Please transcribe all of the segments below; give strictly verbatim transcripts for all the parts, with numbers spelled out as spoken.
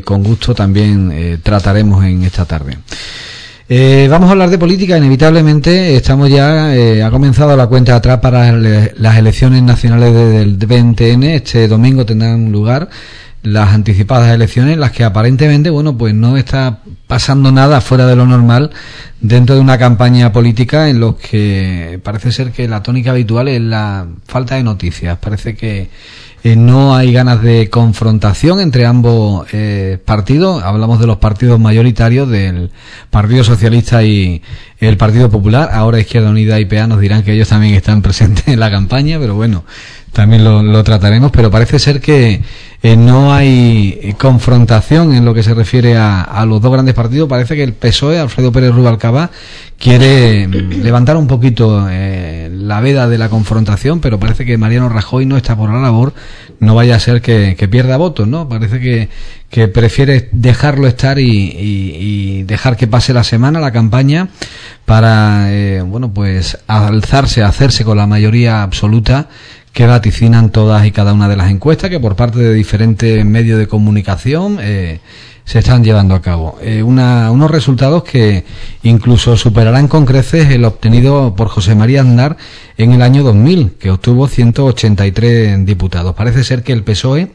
con gusto también eh, trataremos en esta tarde. Eh, vamos a hablar de política, inevitablemente. Estamos ya, eh, ha comenzado la cuenta atrás para le, las elecciones nacionales de, del veinte ene. Este domingo tendrán lugar las anticipadas elecciones, en las que aparentemente, bueno, pues no está pasando nada fuera de lo normal dentro de una campaña política en los que parece ser que la tónica habitual es la falta de noticias. Parece que eh, no hay ganas de confrontación entre ambos eh, partidos. Hablamos de los partidos mayoritarios, del Partido Socialista y el Partido Popular. Ahora Izquierda Unida y P A nos dirán que ellos también están presentes en la campaña, pero bueno, también lo, lo trataremos. Pero parece ser que eh, no hay confrontación en lo que se refiere a, a los dos grandes partidos. Parece que el P S O E, Alfredo Pérez Rubalcaba, quiere levantar un poquito eh, la veda de la confrontación, pero parece que Mariano Rajoy no está por la labor. No vaya a ser que, que pierda votos, ¿no? Parece que, que prefiere dejarlo estar y, y, y dejar que pase la semana, la campaña, para, eh, bueno, pues alzarse, hacerse con la mayoría absoluta que vaticinan todas y cada una de las encuestas que por parte de diferentes medios de comunicación eh, se están llevando a cabo. Eh, una, unos resultados que incluso superarán con creces el obtenido por José María Aznar en el año dos mil, que obtuvo ciento ochenta y tres diputados. Parece ser que el P S O E,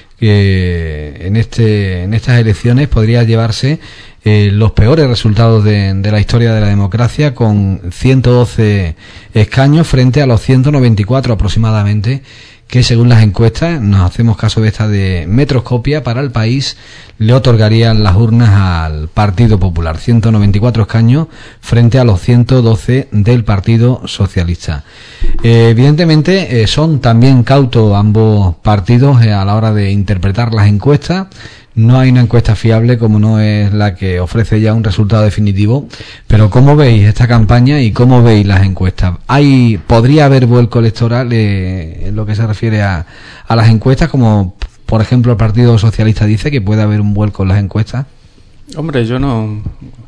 que en este en estas elecciones podría llevarse eh, los peores resultados de, de la historia de la democracia, con ciento doce escaños frente a los ciento noventa y cuatro aproximadamente que, según las encuestas, nos hacemos caso de esta de Metroscopia, para el país le otorgarían las urnas al Partido Popular. ciento noventa y cuatro escaños frente a los ciento doce del Partido Socialista. Eh, evidentemente eh, son también cautos ambos partidos eh, a la hora de interpretar las encuestas. No hay una encuesta fiable como no es la que ofrece ya un resultado definitivo. Pero ¿cómo veis esta campaña y cómo veis las encuestas? ¿Hay, podría haber vuelco electoral eh, en lo que se refiere a, a las encuestas, como por ejemplo el Partido Socialista dice que puede haber un vuelco en las encuestas? Hombre, yo no...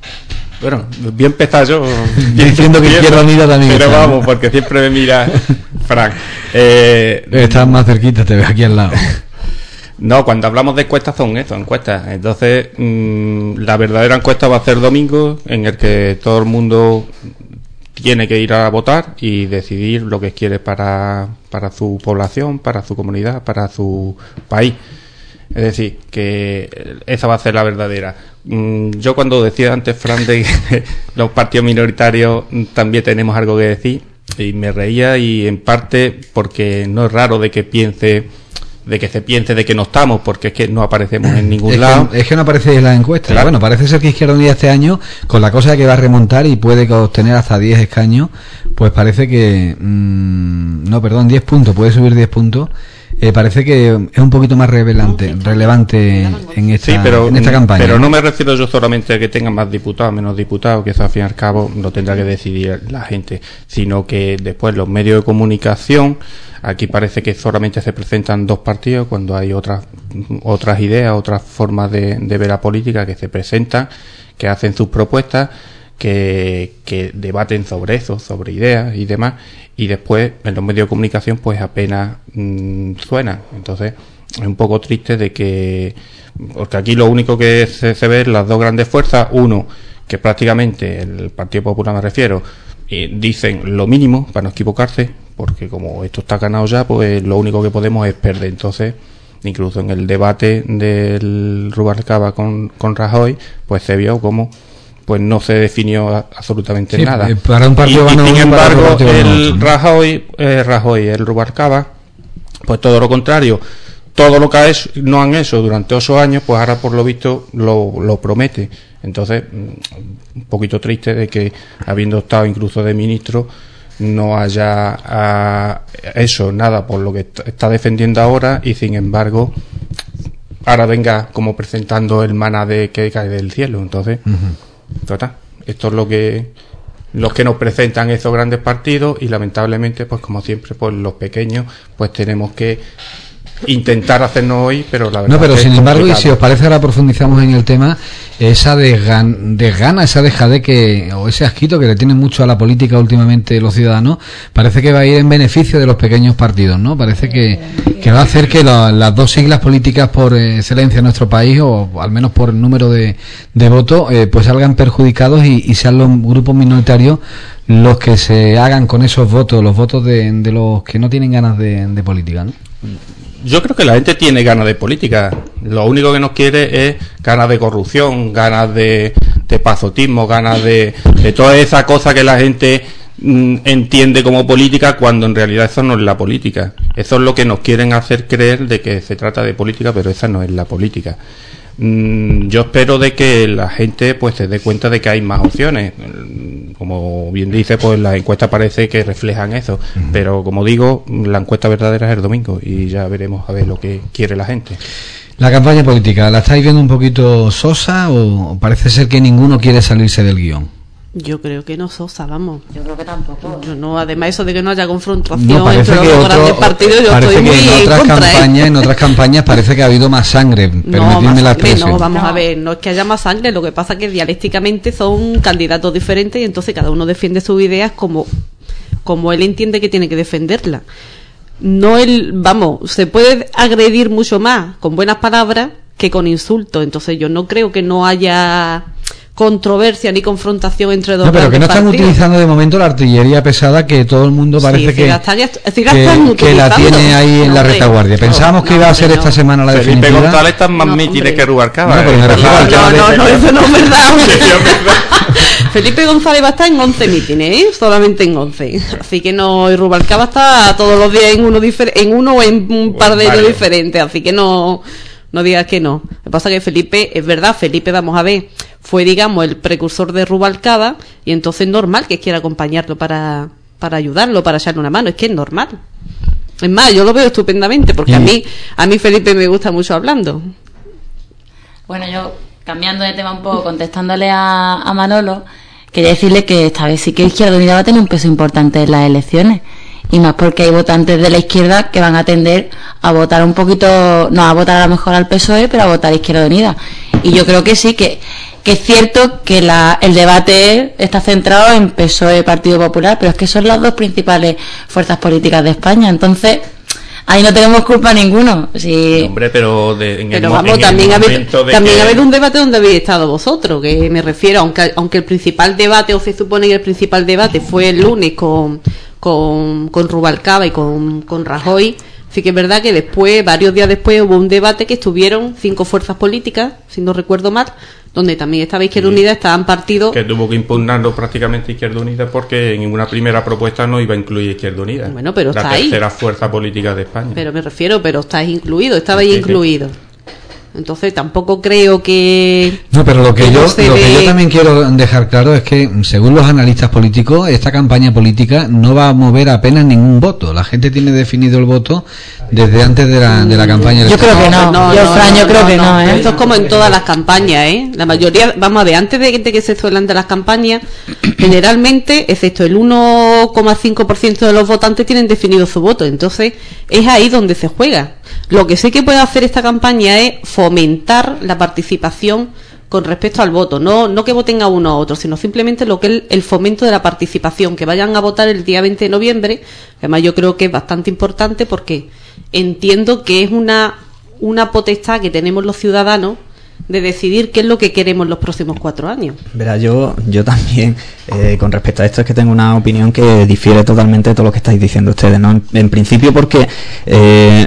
Bueno, bien empezado yo... Diciendo que Izquierda Unida también. Pero está, vamos, porque siempre me mira Frank. Eh, Estás más cerquita, te veo aquí al lado. No, cuando hablamos de encuestas son esto, encuestas. Entonces, mmm, la verdadera encuesta va a ser domingo, en el que todo el mundo tiene que ir a votar y decidir lo que quiere para, para su población, para su comunidad, para su país. Es decir, que esa va a ser la verdadera. Mm, yo cuando decía antes, Fran, de que los partidos minoritarios también tenemos algo que decir, y me reía, y en parte porque no es raro de que piense... de que se piense de que no estamos, porque es que no aparecemos en ningún es lado. Que, es que no aparece en las encuestas. Claro. Bueno, parece ser que Izquierda Unida este año, con la cosa de que va a remontar y puede obtener hasta diez escaños, pues parece que... Mmm, no, perdón, diez puntos, puede subir diez puntos. Eh, parece que es un poquito más relevante, relevante en esta, sí, pero, en esta campaña. Pero no me refiero yo solamente a que tengan más diputados, menos diputados, que eso al fin y al cabo lo tendrá que decidir la gente, sino que después los medios de comunicación, aquí parece que solamente se presentan dos partidos, cuando hay otras otras ideas, otras formas de, de ver la política que se presentan, que hacen sus propuestas, que, que debaten sobre eso, sobre ideas y demás, y después en los medios de comunicación pues apenas mmm, suena. Entonces es un poco triste de que, porque aquí lo único que se, se ve es las dos grandes fuerzas, uno que prácticamente el Partido Popular me refiero, eh, dicen lo mínimo para no equivocarse, porque como esto está ganado ya, pues lo único que podemos es perder. Entonces, incluso en el debate del Rubalcaba con, con Rajoy, pues se vio como pues no se definió absolutamente sí, nada. Para un partido y, y sin embargo, el no. Rajoy, eh, Rajoy, el Rubalcaba, pues todo lo contrario, todo lo que es, no han hecho durante ocho años, pues ahora por lo visto lo, lo promete. Entonces, un poquito triste de que, habiendo estado incluso de ministro, no haya a, eso, nada por lo que está defendiendo ahora, y sin embargo ahora venga como presentando el maná de que cae del cielo. Entonces, uh-huh. total, esto es lo que los que nos presentan esos grandes partidos, y lamentablemente, pues como siempre, pues los pequeños pues tenemos que intentar hacernos hoy, pero la verdad no, pero es sin embargo, complicado. Y si os parece, ahora profundizamos en el tema. esa desgan, desgana, esa dejadez que, o ese asquito que le tienen mucho a la política últimamente los ciudadanos, parece que va a ir en beneficio de los pequeños partidos, ¿no? Parece que, que va a hacer que la, las dos siglas políticas por excelencia en nuestro país, o al menos por el número de, de votos, eh, pues salgan perjudicados y, y sean los grupos minoritarios los que se hagan con esos votos, los votos de, de los que no tienen ganas de, de política, ¿no? Yo creo que la gente tiene ganas de política. Lo único que nos quiere es ganas de corrupción, ganas de, de pasotismo, ganas de, de toda esa cosa que la gente mm, entiende como política, cuando en realidad eso no es la política. Eso es lo que nos quieren hacer creer, de que se trata de política, pero esa no es la política. Mm, yo espero de que la gente pues se dé cuenta de que hay más opciones. Como bien dice, pues las encuestas parece que reflejan eso, uh-huh. Pero como digo, la encuesta verdadera es el domingo y ya veremos a ver lo que quiere la gente. La campaña política, ¿la estáis viendo un poquito sosa o parece ser que ninguno quiere salirse del guión? Yo creo que no sosa, vamos. Yo creo que tampoco. Yo no, además eso de que no haya confrontación no, entre los otro, grandes partidos, yo estoy muy en otras en contra, campañas, ¿eh? En otras campañas parece que ha habido más sangre. No, más sangre no, vamos no. a ver, no es que haya más sangre, lo que pasa es que dialécticamente son candidatos diferentes y entonces cada uno defiende sus ideas como, como él entiende que tiene que defenderla. No el, vamos, se puede agredir mucho más con buenas palabras que con insultos, entonces yo no creo que no haya controversia ni confrontación entre dos. No, pero que no están partidos. Utilizando de momento la artillería pesada que todo el mundo parece sí, que, si la están, si la que, que la tiene ahí en no, la retaguardia. Pensábamos no, que iba no, a ser no. esta semana la Felipe definitiva. Felipe González está más no, mítines que Rubalcaba. No, ¿eh? no, no, no, no, eso no es verdad. Felipe González va a estar en once mítines, ¿eh? Solamente en once. Así que no, y Rubalcaba está todos los días en uno difer- en uno o en un par de ellos diferentes, así que no no digas que no. Lo que pasa es que Felipe, es verdad, Felipe, vamos a ver, fue, digamos, el precursor de Rubalcaba, y entonces es normal que quiera acompañarlo para, para ayudarlo, para echarle una mano, es que es normal. Es más, yo lo veo estupendamente, porque a mí, a mí Felipe me gusta mucho hablando. Bueno, yo, cambiando de tema un poco, contestándole a, a Manolo, quería decirle que esta vez sí que Izquierda Unida va a tener un peso importante en las elecciones. Y más porque hay votantes de la izquierda que van a tender a votar un poquito, no a votar a lo mejor al P S O E, pero a votar a Izquierda Unida. Y yo creo que sí, que, que es cierto que la, el debate está centrado en P S O E, Partido Popular, pero es que son las dos principales fuerzas políticas de España. Entonces, ahí no tenemos culpa ninguno. Si... No, hombre, pero de, en pero el, vamos, en también, el haber, también que... haber un debate donde habéis estado vosotros, que me refiero, aunque, aunque el principal debate, o se supone que el principal debate fue el lunes con... con, con Rubalcaba y con, con Rajoy, sí que es verdad que después, varios días después, hubo un debate que estuvieron cinco fuerzas políticas, si no recuerdo mal, donde también estaba Izquierda sí. Unida, estaban partidos... Que tuvo que impugnarlo prácticamente Izquierda Unida porque en una primera propuesta no iba a incluir Izquierda Unida. Bueno, pero la está ahí. La tercera fuerza política de España. Pero me refiero, pero estáis incluido, estabais sí, incluido. Sí. Entonces tampoco creo que... No, pero lo que, que yo no lo ve... que yo también quiero dejar claro es que, según los analistas políticos, esta campaña política no va a mover apenas ningún voto. La gente tiene definido el voto desde antes de la, de la campaña electoral. Yo creo que no, no yo, no, Fran, yo no, creo no, que no, no ¿eh? Esto es como en todas las campañas, ¿eh? La mayoría, vamos a ver, antes de, de que se suelan de las campañas, generalmente, excepto el uno coma cinco por ciento de los votantes tienen definido su voto. Entonces, es ahí donde se juega. Lo que sí que puede hacer esta campaña es fomentar la participación con respecto al voto, no no que voten a uno a otro, sino simplemente lo que es el, el fomento de la participación, que vayan a votar el día veinte de noviembre. Además yo creo que es bastante importante porque entiendo que es una una potestad que tenemos los ciudadanos de decidir qué es lo que queremos los próximos cuatro años. Verá, yo yo también, eh, con respecto a esto, es que tengo una opinión que difiere totalmente de todo lo que estáis diciendo ustedes, ¿no? En, en principio porque... Eh,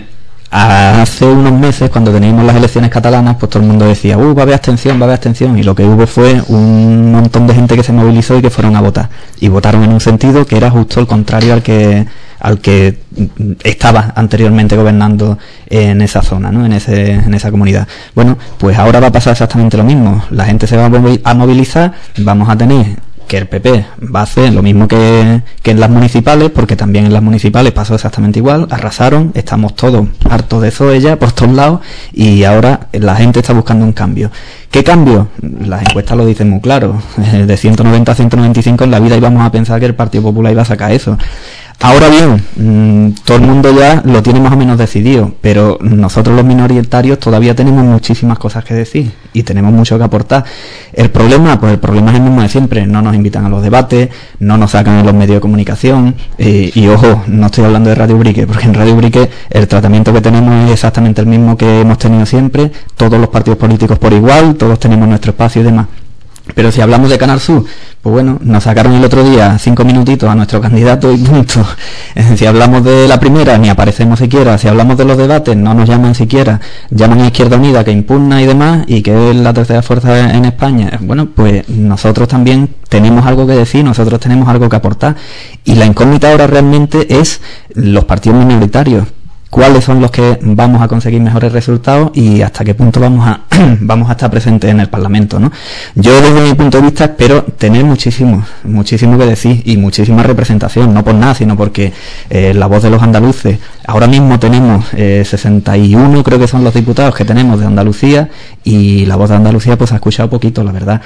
hace unos meses, cuando teníamos las elecciones catalanas, pues todo el mundo decía, uh, va a haber abstención, va a haber abstención, y lo que hubo fue un montón de gente que se movilizó y que fueron a votar, y votaron en un sentido que era justo el contrario al que al que estaba anteriormente gobernando en esa zona, ¿no? En ese en esa comunidad. Bueno, pues ahora va a pasar exactamente lo mismo. La gente se va a movilizar, vamos a tener que el P P va a hacer lo mismo que, que en las municipales, porque también en las municipales pasó exactamente igual, arrasaron, estamos todos hartos de eso ella por todos lados, y ahora la gente está buscando un cambio. ¿Qué cambio? Las encuestas lo dicen muy claro, de ciento noventa a ciento noventa y cinco en la vida íbamos a pensar que el Partido Popular iba a sacar eso. Ahora bien, mmm, todo el mundo ya lo tiene más o menos decidido, pero nosotros los minoritarios todavía tenemos muchísimas cosas que decir y tenemos mucho que aportar. El problema, pues el problema es el mismo de siempre, no nos invitan a los debates, no nos sacan en los medios de comunicación, eh, y ojo, no estoy hablando de Radio Ubrique, porque en Radio Ubrique el tratamiento que tenemos es exactamente el mismo que hemos tenido siempre, todos los partidos políticos por igual, todos tenemos nuestro espacio y demás. Pero si hablamos de Canal Sur, pues bueno, nos sacaron el otro día cinco minutitos a nuestro candidato y punto. Si hablamos de la primera, ni aparecemos siquiera. Si hablamos de los debates, no nos llaman siquiera. Llaman a Izquierda Unida, que impugna y demás, y que es la tercera fuerza en España. Bueno, pues nosotros también tenemos algo que decir, nosotros tenemos algo que aportar. Y la incógnita ahora realmente es los partidos minoritarios. Cuáles son los que vamos a conseguir mejores resultados y hasta qué punto vamos a vamos a estar presentes en el Parlamento, ¿no? Yo desde mi punto de vista espero tener muchísimo, muchísimo que decir y muchísima representación, no por nada, sino porque eh, la voz de los andaluces, ahora mismo tenemos eh, sesenta y uno, creo que son los diputados que tenemos de Andalucía, y la voz de Andalucía pues se ha escuchado poquito, la verdad.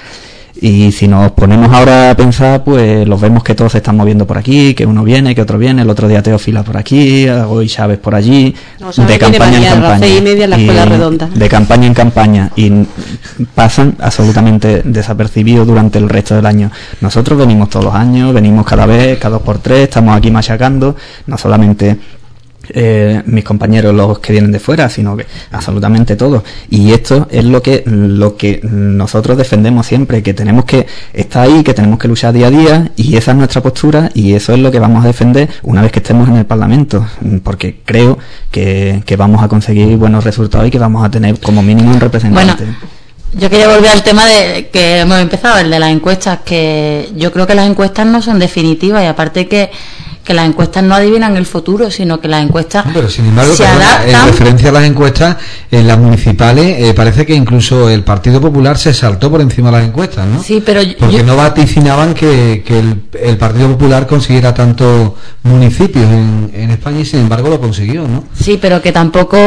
Y si nos ponemos ahora a pensar, pues los vemos que todos se están moviendo por aquí, que uno viene, que otro viene, el otro día Teófila por aquí, hoy Chávez por allí, no, de campaña en campaña, seis y media en la Escuela Redonda. de campaña en campaña, y pasan absolutamente desapercibidos durante el resto del año. Nosotros venimos todos los años, venimos cada vez, cada dos por tres, estamos aquí machacando, no solamente Eh, mis compañeros los que vienen de fuera, sino que absolutamente todos, y esto es lo que lo que nosotros defendemos siempre, que tenemos que estar ahí, que tenemos que luchar día a día, y esa es nuestra postura y eso es lo que vamos a defender una vez que estemos en el Parlamento, porque creo que, que vamos a conseguir buenos resultados y que vamos a tener como mínimo un representante. Bueno, yo quería volver al tema de que hemos empezado, el de las encuestas, que yo creo que las encuestas no son definitivas, y aparte que que las encuestas no adivinan el futuro, sino que las encuestas pero sin embargo, se perdona, adaptan. En referencia a las encuestas, en las municipales, eh, parece que incluso el Partido Popular se saltó por encima de las encuestas, ¿no? Sí, pero yo, porque yo, no vaticinaban que, que el, el Partido Popular consiguiera tantos municipios en, en España, y sin embargo lo consiguió, ¿no? Sí, pero que tampoco,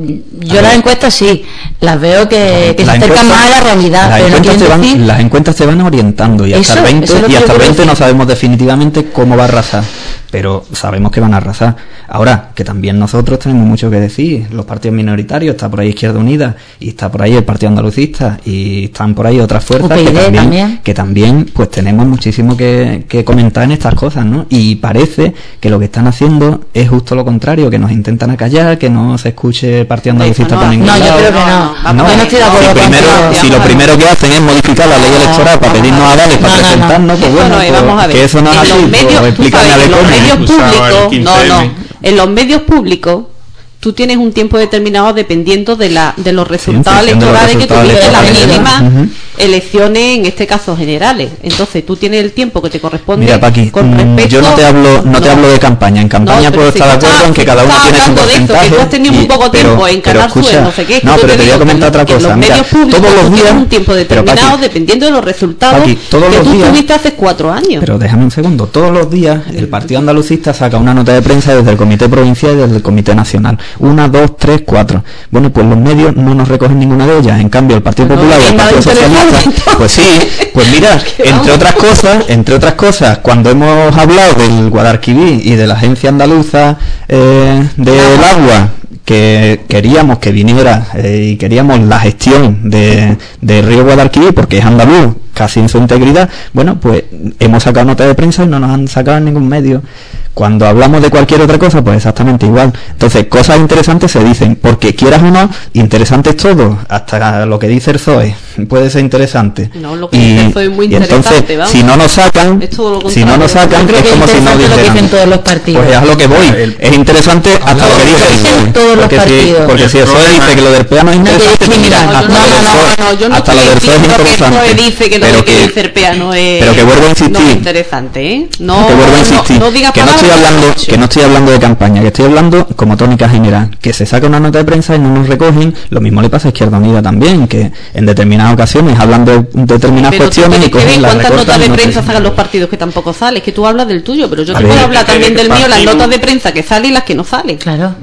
yo las encuestas sí, las veo que, que se acercan más a la realidad. Las, pero encuestas no se van, decir... las encuestas se van orientando, y hasta eso, el veinte, y hasta el veinte no sabemos definitivamente cómo va a arrasar, pero sabemos que van a arrasar. Ahora, que también nosotros tenemos mucho que decir, los partidos minoritarios, está por ahí Izquierda Unida, y está por ahí el Partido Andalucista, y están por ahí otras fuerzas U P y D que también, también, que también pues tenemos muchísimo que, que comentar en estas cosas, ¿no? Y parece que lo que están haciendo es justo lo contrario, que nos intentan acallar, que no se escuche el Partido Andalucista por ningún No, lado. yo creo que no. No, yo no estoy de acuerdo si, con primero, eso. si lo primero que hacen es modificar la ley electoral para pedirnos avales, para No, no, no. presentarnos, pues bueno, Eso no es, vamos a pues, ver. que eso no es En así, los medios, pues, tú explícame sabes, a ver en los cómo. medios Usaba el públicos, quince no, no, eme. en los medios públicos tú tienes un tiempo determinado dependiendo de la de los resultados función de los electorales que resultados tuviste en las electorales, mínimas ¿no? Ujú. elecciones, en este caso generales. Entonces tú tienes el tiempo que te corresponde. Mira, Paqui, con mm, respecto, yo no te hablo no te hablo de campaña. En campaña No, puedo pero si estar de tú acuerdo estás- en que si cada tú uno estás tiene su hablando de esto, porcentaje. que tú has tenido muy y- poco pero- tiempo en pero Canal Sur, escucha, no sé qué, que no, yo pero te te voy a digo que comentar en- otra que en cosa. los Mira, medios públicos todos los tú tienes días, un tiempo pero, determinado Paqui, dependiendo de los resultados Paqui, todos que los tú días- tuviste hace cuatro años. Pero déjame un segundo. Todos los días el Partido Andalucista saca una nota de prensa desde el Comité Provincial y desde el Comité Nacional. Una, dos, tres, cuatro. Bueno, pues los medios no nos recogen ninguna de ellas. En cambio, el Partido Pues no, Popular y el venga, Partido del Socialista, teléfono. pues sí, pues mira, entre otras cosas, entre otras cosas, cuando hemos hablado del Guadalquivir y de la Agencia Andaluza eh, del Agua, que queríamos que viniera eh, y queríamos la gestión de, de Río Guadalquivir porque es andaluz casi en su integridad, bueno, pues hemos sacado nota de prensa y no nos han sacado en ningún medio. Cuando hablamos de cualquier otra cosa, pues exactamente igual. Entonces, cosas interesantes se dicen, porque quieras o no, interesante es todo, hasta lo que dice el P S O E puede ser interesante. No, lo que y, dice el P S O E es muy y entonces, interesante, vamos. si no nos sacan, Es todo lo si no nos contrario. sacan, Yo creo es que como es si no interesante lo que dijeran. dicen todos los partidos. Pues es a lo que voy, es interesante hasta lo que dice el P S O E. todos los Porque si, partidos. porque si el P S O E dice que lo del P E A no es No te interesante, pues mira, discriminan. hasta No, lo del no, P S O E, no, no, yo no hasta lo estoy del P S O E es diciendo que el P S O E interesante. dice que lo Pero de que que- dice el P E A no es, pero que vuelvo a insistir. no es interesante, ¿eh? No, que vuelvo a insistir, no, no digas que no estoy palabras hablando, que que no estoy hablando de campaña, que estoy hablando como tónica general, que se saca una nota de prensa y no nos recogen. Lo mismo le pasa a Izquierda Unida también, que en determinadas ocasiones hablan de determinadas Pero tú cuestiones y tienes que ver cogen la cuántas recortan notas de y no prensa sé. sacan los partidos que tampoco sales, que tú hablas del tuyo, pero yo A te ver, puedo hablar es que también el del mío, las partido- notas de prensa que salen y las que no salen. Claro.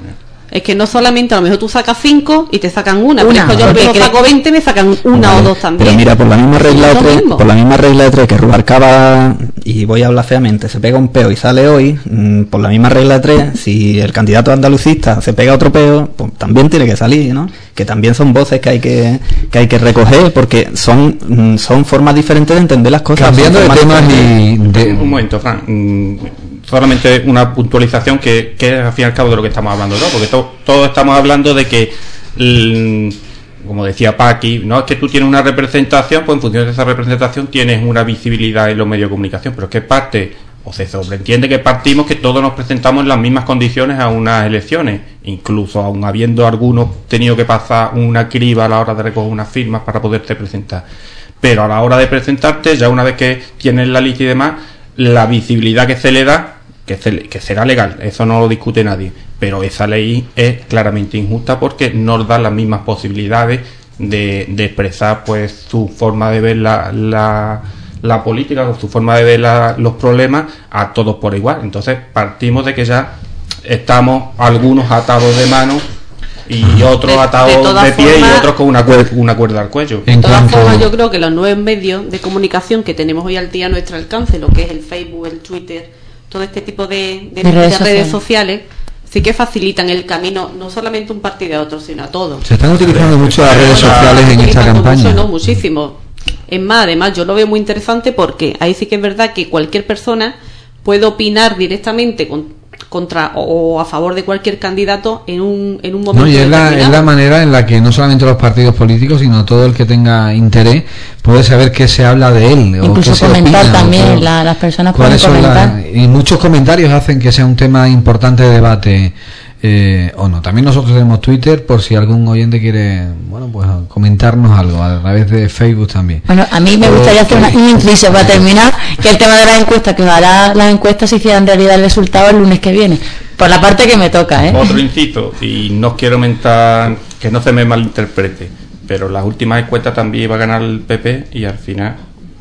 Es que no solamente, a lo mejor tú sacas cinco y te sacan una, Una, pero yo porque yo saco veinte, me sacan una Vale, o dos también. Pero mira, por la misma regla de Es lo tres, mismo. por la misma regla de tres que Rubalcaba, y voy a hablar feamente, se pega un peo y sale hoy, mmm, por la misma regla de tres, si el candidato andalucista se pega otro peo, pues también tiene que salir, ¿no? Que también son voces que hay que que hay que recoger, porque son mmm, son formas diferentes de entender las cosas. Cambiando de son formas temas diferentes. y de, Un momento, Fran. Mm, solamente una puntualización que, que es al fin y al cabo de lo que estamos hablando, ¿no? Porque to- todos estamos hablando de que, mm, como decía Paqui, no es que tú tienes una representación, pues en función de esa representación tienes una visibilidad en los medios de comunicación, pero es que parte, o se sobreentiende que partimos que todos nos presentamos en las mismas condiciones a unas elecciones, incluso aun habiendo algunos tenido que pasar una criba a la hora de recoger unas firmas para poderte presentar. Pero a la hora de presentarte, ya una vez que tienes la lista y demás, la visibilidad que se le da, que, se, que será legal, eso no lo discute nadie, pero esa ley es claramente injusta porque nos da las mismas posibilidades de, de expresar pues su forma de ver la, la, la política o su forma de ver la, los problemas a todos por igual. Entonces partimos de que ya estamos algunos atados de mano y otros De- atados de de, todas pie y formas- otros con una, cuer- una cuerda al cuello. De En todas cuanto- formas, yo creo que los nuevos medios de comunicación que tenemos hoy al día a nuestro alcance, lo que es el Facebook, el Twitter, todo este tipo de, de- De redes de redes sociales. sociales, sí que facilitan el camino, no solamente a un partido y a otro, sino a todos. se están utilizando mucho las redes sociales en esta Utilizando campaña. mucho, no, muchísimo. Es más, además, yo lo veo muy interesante porque ahí sí que es verdad que cualquier persona puede opinar directamente con- contra o a favor de cualquier candidato en un, en un momento No, y es la, es determinado. la manera en la que no solamente los partidos políticos, sino todo el que tenga interés puede saber qué se habla de él. o Incluso qué se comentar opina, también, o qué- la- las personas cuáles pueden son comentar. las- y muchos comentarios hacen que sea un tema importante de debate. Eh, o no, también nosotros tenemos Twitter por si algún oyente quiere, bueno, pues comentarnos algo a través de Facebook también. Bueno, a mí me gustaría hacer una, un inciso para terminar, que el tema de las encuestas, que ojalá las encuestas se hicieran realidad el resultado el lunes que viene, por la parte que me toca, ¿eh? Otro inciso, y no quiero mentar que no se me malinterprete, pero las últimas encuestas también iba a ganar el P P y al final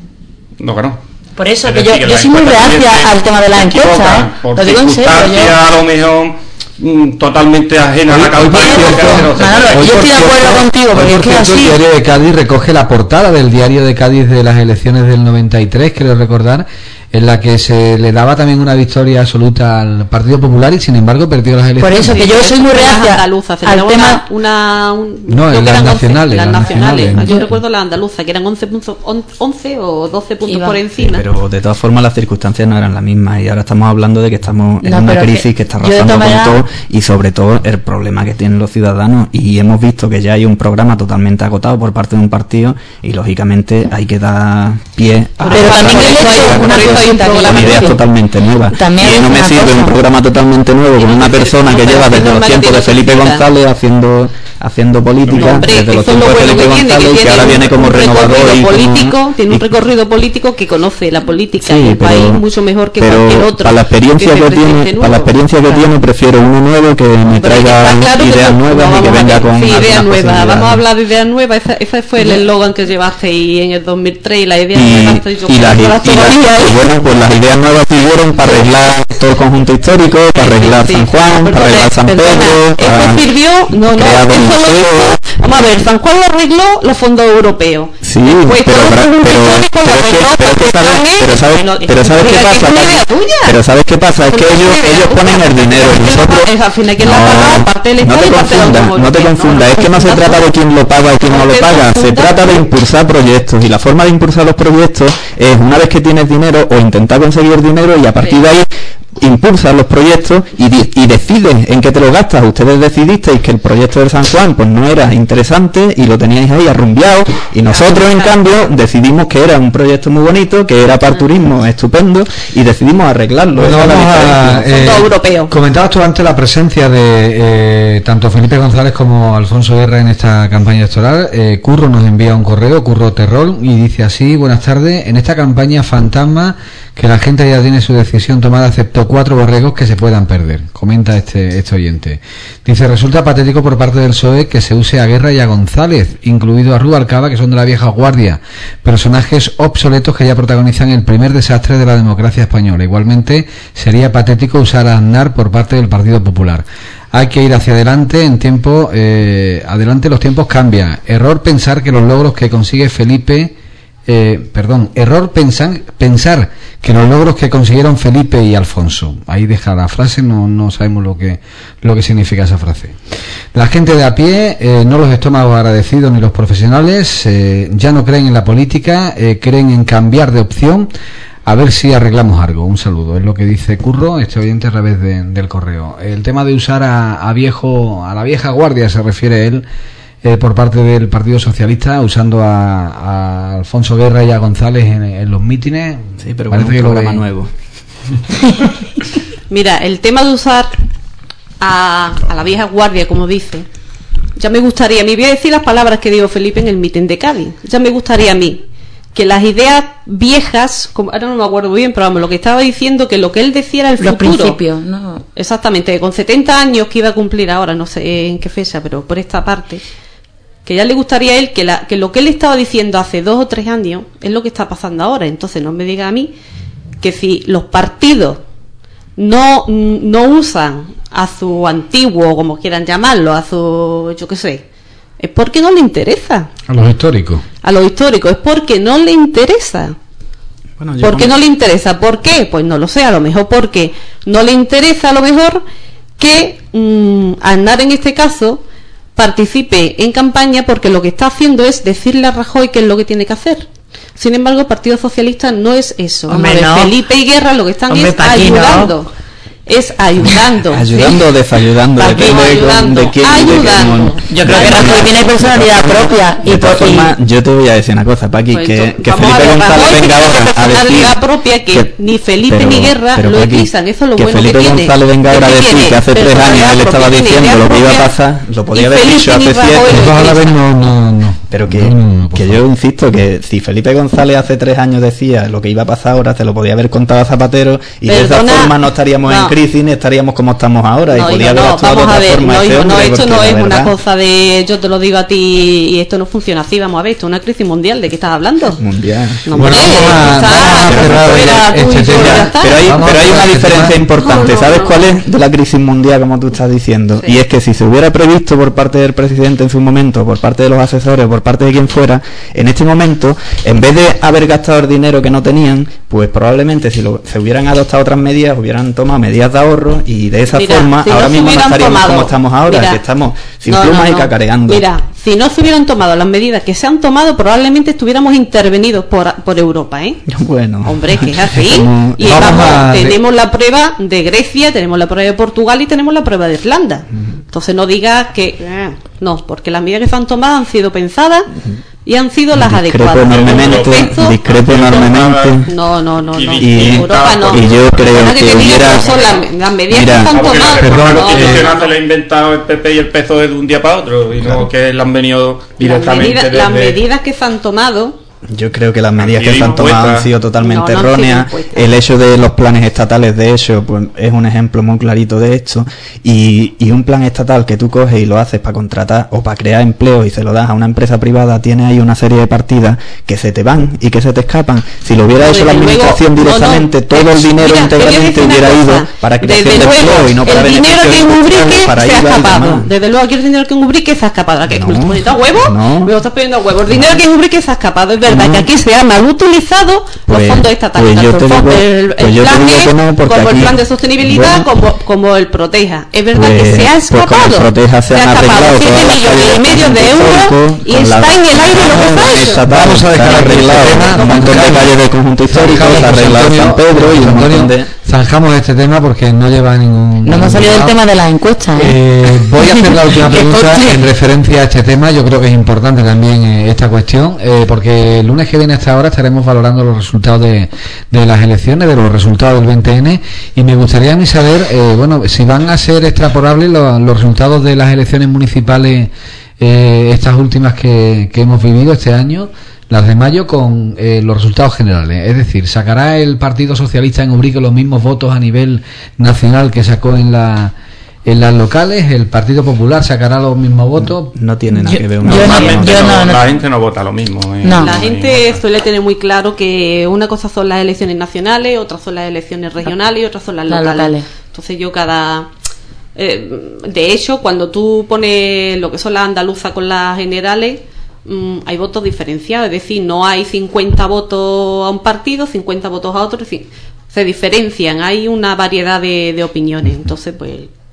no ganó. Por eso, Es que decir, yo, yo las soy muy encuestas reacia también se- al tema de las se encuestas, equivocan ¿eh? por Lo digo en serio, circunstancias, yo... a lo mejor mm, totalmente ajena a Hoy- la hoy, por campaña. cierto, pero se- Manolo, Hoy, yo por estoy de acuerdo cierto- contigo, porque hoy, por es que cierto, así- el diario de Cádiz recoge la portada del diario de Cádiz de las elecciones del noventa y tres, creo recordar, en la que se le daba también una victoria absoluta al Partido Popular y sin embargo perdió las Por elecciones. eso que Sí, yo pero soy eso muy fue las reacia andaluzas, se al le daba tema... una, una un- No, creo en que las eran once, nacionales, las las nacionales. nacionales. Yo recuerdo las andaluzas, que eran once puntos, on- once o doce puntos Iba. por Sí, encima. pero de todas formas las circunstancias no eran las mismas y ahora estamos hablando de que estamos en No, una pero crisis que que, está yo de arrasando todas con maneras- todo y sobre todo el problema que tienen los ciudadanos, y hemos visto que ya hay un programa totalmente agotado por parte de un partido y lógicamente hay que dar pie a, Pero también a- el hecho, Por una eso hay un cosita que yo programa con ideas creo. totalmente nuevas. También y es no me una sirve cosa. un programa totalmente nuevo con Y no una me sirve, persona no, que pero lleva es desde los normal que tiempos de tiene Felipe cositas. González haciendo haciendo política, No, hombre, desde los eso es lo tiempos de bueno Felipe que tiene, González, que y que tiene ahora un- viene como un renovador recorrido y como- político, tiene un y- recorrido político que conoce la política Sí, del pero- país mucho mejor que pero cualquier otro. para la experiencia se que, presente tiene, nuevo. para la experiencia que Claro. tiene, prefiero uno nuevo que me Pero está traiga claro que ideas no- nuevas no, y que vamos a venga ver, con sí, ideas algunas nuevas. Vamos a posibilidades. hablar de ideas nuevas. Ese, ese fue el eslogan que llevaste y en el dos mil tres y las ideas y, nuevas. estoy yo y las, con y todas las- todavía, ¿eh? bueno, pues las ideas nuevas sirvieron para arreglar todo el conjunto histórico, para arreglar Sí, San Juan, perdona, para arreglar San perdona, Pedro, para eso sirvió, no, no, crear eso lo museos. hizo- vamos a ver, San Juan lo arregló los fondos europeos. Sí, Después, pero, todo pero, el pero, conjunto histórico lo pero es que- arregló pero es que porque sabes, España- pero sabes, Bueno, pero sabes qué es pasa, una idea Paqui? tuya. pero sabes qué pasa, es que Porque ellos, es una idea ellos ponen tuya. el dinero y Es que nosotros es al final quien lo ha pagado, parte del no Estado te y parte del confundas, automóvil. no te No, confundas, no es que no se confundas trata tú. de quién lo paga y quién no No lo te paga, se confundas trata de tú. impulsar proyectos, y la forma de impulsar los proyectos es, una vez que tienes dinero, o intentar conseguir dinero y a partir de ahí impulsas los proyectos y, di- y decides en qué te lo gastas. Ustedes decidisteis que el proyecto del San Juan pues no era interesante y lo teníais ahí arrumbiado, y nosotros en cambio decidimos que era un proyecto muy bonito, que era para el turismo estupendo, y decidimos arreglarlo. Bueno, Esa es la vamos a, diferencia. Fondo europeo. Comentabas tú antes la presencia de eh, tanto Felipe González como Alfonso Guerra en esta campaña electoral. Eh, Curro nos envía un correo, Curro Terrol, y dice así: buenas tardes, en esta campaña fantasma que la gente ya tiene su decisión tomada, excepto cuatro borregos que se puedan perder. Comenta este, este oyente. Dice: resulta patético por parte del P S O E que se use a Guerra y a González, incluido a Rubalcaba, que son de la vieja guardia, personajes obsoletos que ya protagonizan el primer desastre de la democracia española. Igualmente sería patético usar a Aznar por parte del Partido Popular. hay que ir hacia adelante en tiempo, eh, adelante los tiempos cambian. Error pensar que los logros que consigue Felipe, eh, perdón, error pensar, pensar que los logros que consiguieron Felipe y Alfonso. Ahí deja la frase, no, no sabemos lo que, lo que significa esa frase. La gente de a pie, eh, no los estómagos agradecidos ni los profesionales, eh, ya no creen en la política, eh, creen en cambiar de opción. A ver si arreglamos algo. Un saludo. Es lo que dice Curro, este oyente, a través de, del correo. El tema de usar a, a viejo, a la vieja guardia, se refiere él, eh, por parte del Partido Socialista, usando a, a Alfonso Guerra y a González en, en los mítines. Sí, pero con un programa nuevo. Mira, el tema de usar a, a la vieja guardia, como dice, ya me gustaría, me voy a decir las palabras que dijo Felipe en el mitin de Cádiz. Ya me gustaría a mí que las ideas viejas, como, ahora no me acuerdo muy bien, pero vamos, lo que estaba diciendo, que lo que él decía era el Los futuro. principios, ¿no? Exactamente, que con setenta años que iba a cumplir ahora, no sé en qué fecha, pero por esta parte, que ya le gustaría a él que, la, que lo que él estaba diciendo hace dos o tres años es lo que está pasando ahora. Entonces no me diga a mí que si los partidos no, no usan a su antiguo, como quieran llamarlo, a su, yo qué sé, es porque no le interesa. A los históricos. A los históricos, es porque no le interesa. Bueno, ¿Por qué como... no le interesa? ¿Por qué? Pues no lo sé, a lo mejor porque no le interesa, a lo mejor, que mmm, Aznar en este caso participe en campaña, porque lo que está haciendo es decirle a Rajoy qué es lo que tiene que hacer. Sin embargo, el Partido Socialista no es eso. Hombre, no. no. Felipe y Guerra lo que están Hombre, es Paqui, ayudando. no. Es ayudando. Ayudando o desayudando, Paqui, depende de, ayudando, de quién y de qué ayudando. mono. Yo creo que Rajoy tiene personalidad propia. De Y todas por y- formas, yo te voy a decir una cosa, Paqui, Pues que, entonces, que vamos a Felipe ver, González Rajoy venga tiene ahora a personalidad decir propia que ni Felipe pero- ni Guerra pero, lo Paqui, eclipsan, eso es lo que bueno Felipe que tiene. González venga ahora a ¿Qué decir tiene? que hace tres años Personalidad él estaba propia, tiene diciendo idea lo que iba a propia, pasar, lo podía y haber Felipe dicho ni hace Rajoy siete. lo Dos a la vez no, no, no. Pero que, No, no, no, por que favor. yo insisto que si Felipe González hace tres años decía lo que iba a pasar ahora, se lo podía haber contado a Zapatero y de Perdona, esa forma no estaríamos no. en crisis ni estaríamos como estamos ahora y No, podía hijo, haber no, actuado de vamos a otra ver, forma no, ese hijo, no, hombre, esto porque no la es una verdad, cosa de yo te lo digo a ti y esto no funciona así, vamos a ver, esto es una crisis mundial, ¿de qué estás hablando? mundial. No, Bueno, hombre, vamos a- está- vamos a cerrar fuera este tú y yo, tema. ya está. Pero hay, Vamos pero hay a una hablar de diferencia tema. importante. No, no, ¿Sabes no. cuál es de la crisis mundial, como tú estás diciendo? Sí. Y es que si se hubiera previsto por parte del presidente en su momento, por parte de los asesores, por parte de quien fuera, en este momento, en vez de haber gastado el dinero que no tenían, pues probablemente si lo, se hubieran adoptado otras medidas, hubieran tomado medidas de ahorro y de esa Mira, forma si no ahora se mismo no hubieran estaríamos tomado- como estamos ahora, mira, que estamos sin no, plumas no, y no. cacareando. Mira, si no se hubieran tomado las medidas que se han tomado, probablemente estuviéramos intervenidos por, por Europa, ¿eh? Bueno, Hombre, que es así. Como- Y Vamos vamos, a- tenemos la prueba de Grecia, tenemos la prueba de Portugal y tenemos la prueba de Irlanda. Entonces no digas que... eh, no, porque las medidas que se han tomado han sido pensadas y han sido las discrepo adecuadas. enormemente, Con respecto- discrepo enormemente. No, no, no, no. Y- Europa no. y yo creo Perdona que te diga, hubiera- pero son las, las medidas Mira, que se han Porque la tomado. reforma Perdón, constitucional eh, se la ha inventado el P P y el P S O E de un día para otro y no que le han venido las, directamente medidas, desde... las medidas que se han tomado. Yo creo que las medidas que sido se han tomado impuestas. han sido totalmente No, no han sido erróneas. impuestas. El hecho de los planes estatales, de hecho, pues es un ejemplo muy clarito de esto. Y, y un plan estatal que tú coges y lo haces para contratar o para crear empleo y se lo das a una empresa privada, tiene ahí una serie de partidas que se te van y que se te escapan. Si lo hubiera No, hecho la desde luego, administración no, no. directamente, todo el dinero Mira, te voy a íntegramente decir una hubiera cosa. ido para creación Desde de luego, empleo y no para el dinero beneficios que en industriales, Ubrique para se ha ayuda a los escapado. demás. Desde luego aquí el dinero que en Ubrique se ha escapado. ¿Qué? No, ¿Me lo estás poniendo a huevo? no. Me lo estás poniendo a huevo. El dinero que en Ubrique se ha escapado. Es verdad No. que aquí se ha mal utilizado Pues- los fondos estatales. pues yo tanto el, te fondo- digo- el, el pues yo te plan digo E, que no, porque como el aquí- plan de sostenibilidad, bueno. como, como el Proteja. Es verdad Pues- que se ha pues con el escapado. Proteja se han ha escapado arreglado siete todas las millones y calles medio de del euros conjunto y con está la- en el aire lo que se ha hecho. estatal, Vamos a dejar se han aquí este arreglado tema, un montón de zanjamos- calles del conjunto histórico, se ha zanjamos, arreglado Antonio, San Pedro y un Antonio, montón de... zanjamos este tema porque no lleva ningún... No hemos salido del tema de las encuestas, ¿eh? Eh, voy a hacer la última Que pregunta conste. en referencia a este tema. Yo creo que es importante también eh, esta cuestión, eh, porque el lunes que viene hasta ahora estaremos valorando los resultados de, de las elecciones, de los resultados del veinte ene, y me gustaría a mí saber, eh, bueno, si van a ser extrapolables los, los resultados de las elecciones municipales, eh, estas últimas que, que hemos vivido este año, las de mayo, con eh, los resultados generales. Es decir, ¿sacará el Partido Socialista en Ubrique los mismos votos a nivel nacional que sacó en la en las locales? ¿El Partido Popular sacará los mismos votos? No tiene nada Yo- que ver una yo cosa no- con Normalmente yo otra. no, no- la gente no vota lo mismo. eh. No. La Eh, gente suele tener muy claro que una cosa son las elecciones nacionales, otras son las elecciones regionales y otras son las Las locales. locales. Entonces yo cada Eh, de hecho, cuando tú pones lo que son las andaluzas con las generales, mmm, hay votos diferenciados, es decir, no hay cincuenta votos a un partido, cincuenta votos a otro, es decir, se diferencian, hay una variedad de, de opiniones. Entonces, pues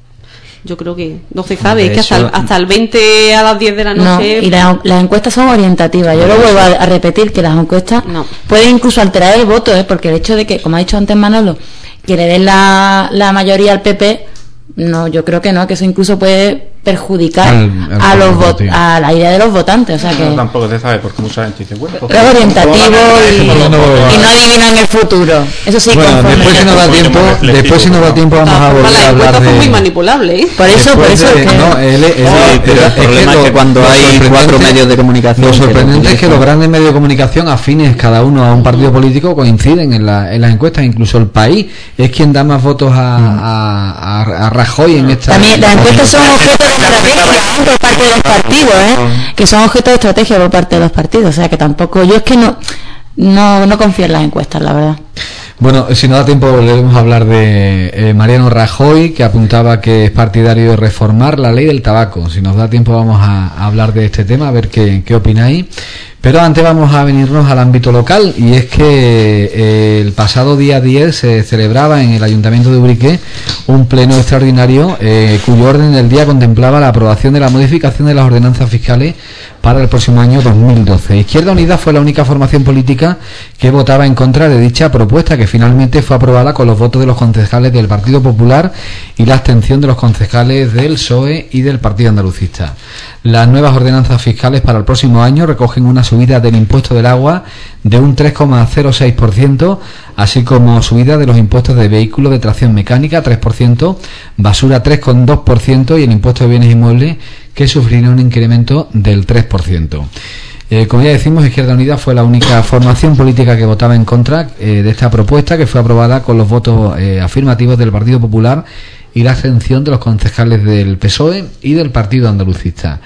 yo creo que no se sabe, de es que hecho, hasta, el, hasta el veinte a las diez de la noche... No, y la, las encuestas son orientativas. Yo lo vuelvo a, a repetir, que las encuestas no. pueden incluso alterar el voto, ¿eh? Porque el hecho de que, como ha dicho antes Manolo, que le den la, la mayoría al P P, no, yo creo que no, que eso incluso puede perjudicar al, al a los vot a la idea de los votantes, o sea que no, tampoco se sabe porque mucha gente dice bueno, pues, es orientativo y, y no adivinan el futuro, eso sí. Bueno, después si nos da tiempo después si nos da tiempo vamos a volver a hablar de... son muy manipulables, ¿eh? por eso por eso de, es que no, él, él, él, sí, pero el problema es que cuando hay cuatro medios de comunicación, lo sorprendente es que los grandes medios de comunicación afines cada uno a un partido político coinciden en, la, en las encuestas. Incluso El País es quien da más votos a, a, a, a Rajoy en esta... También las encuestas son objeto de estrategia por parte de los partidos, ¿eh? Que son objeto de estrategia por parte de los partidos, o sea que tampoco, yo es que no no, no confío en las encuestas, la verdad. Bueno, si nos da tiempo volveremos a hablar de eh, Mariano Rajoy, que apuntaba que es partidario de reformar la ley del tabaco. Si nos da tiempo vamos a, a hablar de este tema, a ver qué, qué opináis. Pero antes vamos a venirnos al ámbito local, y es que eh, el pasado día diez se celebraba en el Ayuntamiento de Ubrique un pleno extraordinario eh, cuyo orden del día contemplaba la aprobación de la modificación de las ordenanzas fiscales para el próximo año dos mil doce. Izquierda Unida fue la única formación política que votaba en contra de dicha propuesta, que finalmente fue aprobada con los votos de los concejales del Partido Popular y la abstención de los concejales del P S O E y del Partido Andalucista. Las nuevas ordenanzas fiscales para el próximo año recogen una subida del impuesto del agua de un tres coma cero seis por ciento, así como subida de los impuestos de vehículos de tracción mecánica tres por ciento, basura tres coma dos por ciento y el impuesto de bienes inmuebles, que sufrirá un incremento del tres por ciento. Eh, como ya decimos, Izquierda Unida fue la única formación política que votaba en contra eh, de esta propuesta, que fue aprobada con los votos eh, afirmativos del Partido Popular y la abstención de los concejales del P S O E y del Partido Andalucista.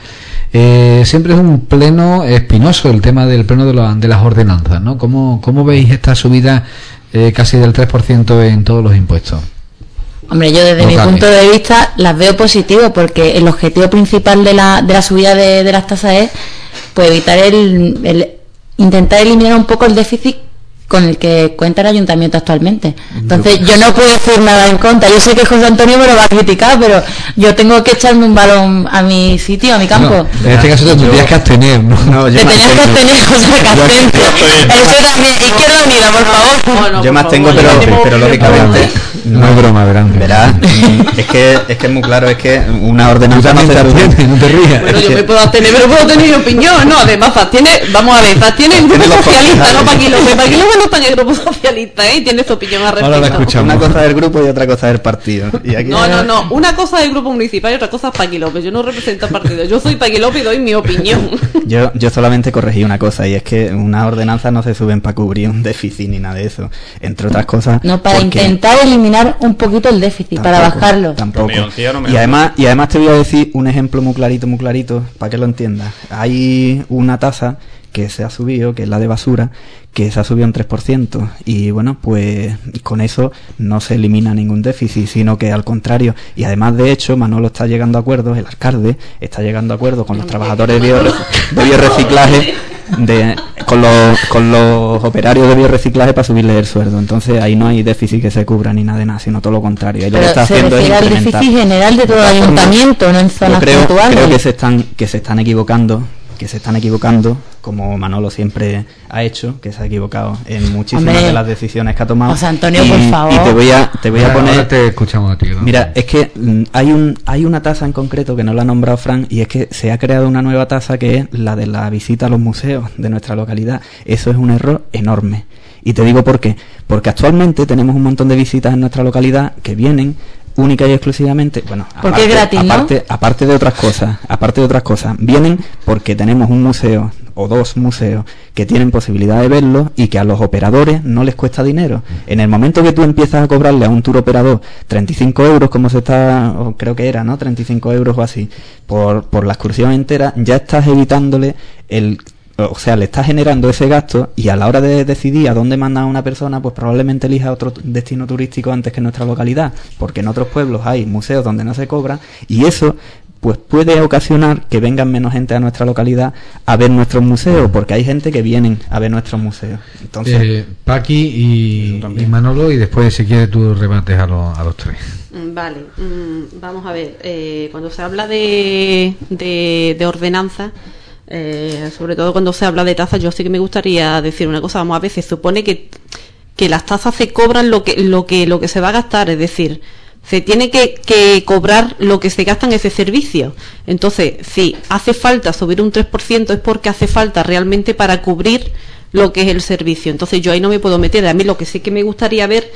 Eh, siempre es un pleno espinoso el tema del pleno de, la, de las ordenanzas, ¿no? ¿Cómo, cómo veis esta subida eh, casi del tres por ciento en todos los impuestos? Hombre, yo desde no mi cabe. punto de vista las veo positivas, porque el objetivo principal de la, de la subida de, de las tasas es pues evitar el, el intentar eliminar un poco el déficit con el que cuenta el ayuntamiento actualmente. Entonces yo no puedo decir nada en contra. Yo sé que José Antonio me lo va a criticar, pero yo tengo que echarme un balón a mi sitio, a mi campo. No, en este caso te tendrías que abstener, ¿no? no te tenías que abstener, José, que abstente. Eso también, Izquierda Unida, por favor. Bueno, yo me abstengo, pero, pero, pero lógicamente no es broma, verán. Verás, es que es que es muy claro, es que una ordenanza no se abstiene, no te rías. Bueno, yo me puedo abstener, pero puedo tener mi opinión. No, además, tiene, vamos a ver, tiene el grupo socialista, no Paqui López. Paqui López no está en el grupo socialista, ¿eh? Tiene su opinión al respecto. Ahora la escuchamos. Una cosa del grupo y otra cosa del partido. Y aquí no, no, no. Una cosa del grupo municipal y otra cosa es Paqui López. Yo no represento al partido. Yo soy Paqui López y doy mi opinión. Yo, yo solamente corregí una cosa, y es que unas ordenanzas no se suben para cubrir un déficit ni nada de eso. Entre otras cosas. No, para intentar eliminar un poquito el déficit, tampoco, para bajarlo. Tampoco. Y además, y además te voy a decir un ejemplo muy clarito, muy clarito, para que lo entiendas. Hay una tasa que se ha subido, que es la de basura, que se ha subido un tres por ciento, y bueno, pues con eso no se elimina ningún déficit, sino que al contrario, y además de hecho Manolo está llegando a acuerdos, el alcalde está llegando a acuerdos con los trabajadores de, biorre, de biorreciclaje, de, con, los, con los operarios de biorreciclaje para subirles el sueldo. Entonces ahí no hay déficit que se cubra ni nada de nada, sino todo lo contrario. Ahí lo que está haciendo es incrementar. Se refiere al déficit general de todo el ayuntamiento, no en zonas creo, puntuales. Creo que se están, que se están equivocando que se están equivocando, como Manolo siempre ha hecho, que se ha equivocado en muchísimas Hombre, de las decisiones que ha tomado. José Antonio, y, por favor. Y te voy a, te voy a poner... Ahora te escuchamos a ti, ¿no? Mira, es que mm, hay un hay una tasa en concreto que no la ha nombrado Fran, y es que se ha creado una nueva tasa que es la de la visita a los museos de nuestra localidad. Eso es un error enorme. Y te digo por qué. Porque actualmente tenemos un montón de visitas en nuestra localidad que vienen única y exclusivamente, bueno, porque aparte, es gratis, ¿no? aparte, aparte de otras cosas, aparte de otras cosas, vienen porque tenemos un museo o dos museos que tienen posibilidad de verlo y que a los operadores no les cuesta dinero. En el momento que tú empiezas a cobrarle a un tour operador treinta y cinco euros, como se está, o creo que era, ¿no? treinta y cinco euros o así, por, por la excursión entera, ya estás evitándole el o sea, le está generando ese gasto, y a la hora de decidir a dónde manda a una persona, pues probablemente elija otro destino turístico antes que nuestra localidad, porque en otros pueblos hay museos donde no se cobra, y eso pues puede ocasionar que vengan menos gente a nuestra localidad a ver nuestros museos, porque hay gente que vienen a ver nuestros museos. Entonces, eh, Paqui y, y Manolo, y después si quieres tú rebates a los, a los tres. Vale, mm, vamos a ver, eh, cuando se habla de, de, de ordenanza, eh, sobre todo cuando se habla de tasas, yo sí que me gustaría decir una cosa. Vamos a ver, se supone que, que las tasas se cobran lo que, lo que, lo que se va a gastar, es decir, se tiene que, que cobrar lo que se gasta en ese servicio. Entonces, si hace falta subir un tres por ciento es porque hace falta realmente para cubrir lo que es el servicio. Entonces yo ahí no me puedo meter. A mí lo que sí que me gustaría ver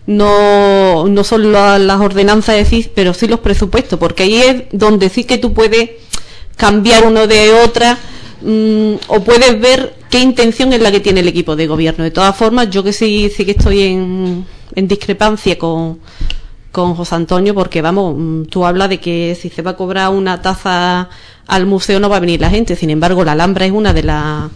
no, no son la, las ordenanzas, decir, pero sí los presupuestos, porque ahí es donde sí que tú puedes cambiar uno de otra, mmm, o puedes ver qué intención es la que tiene el equipo de gobierno. De todas formas, yo que sí, sí que estoy en, en discrepancia con con José Antonio, porque vamos, tú hablas de que si se va a cobrar una tasa al museo no va a venir la gente. Sin embargo, la Alhambra es una de las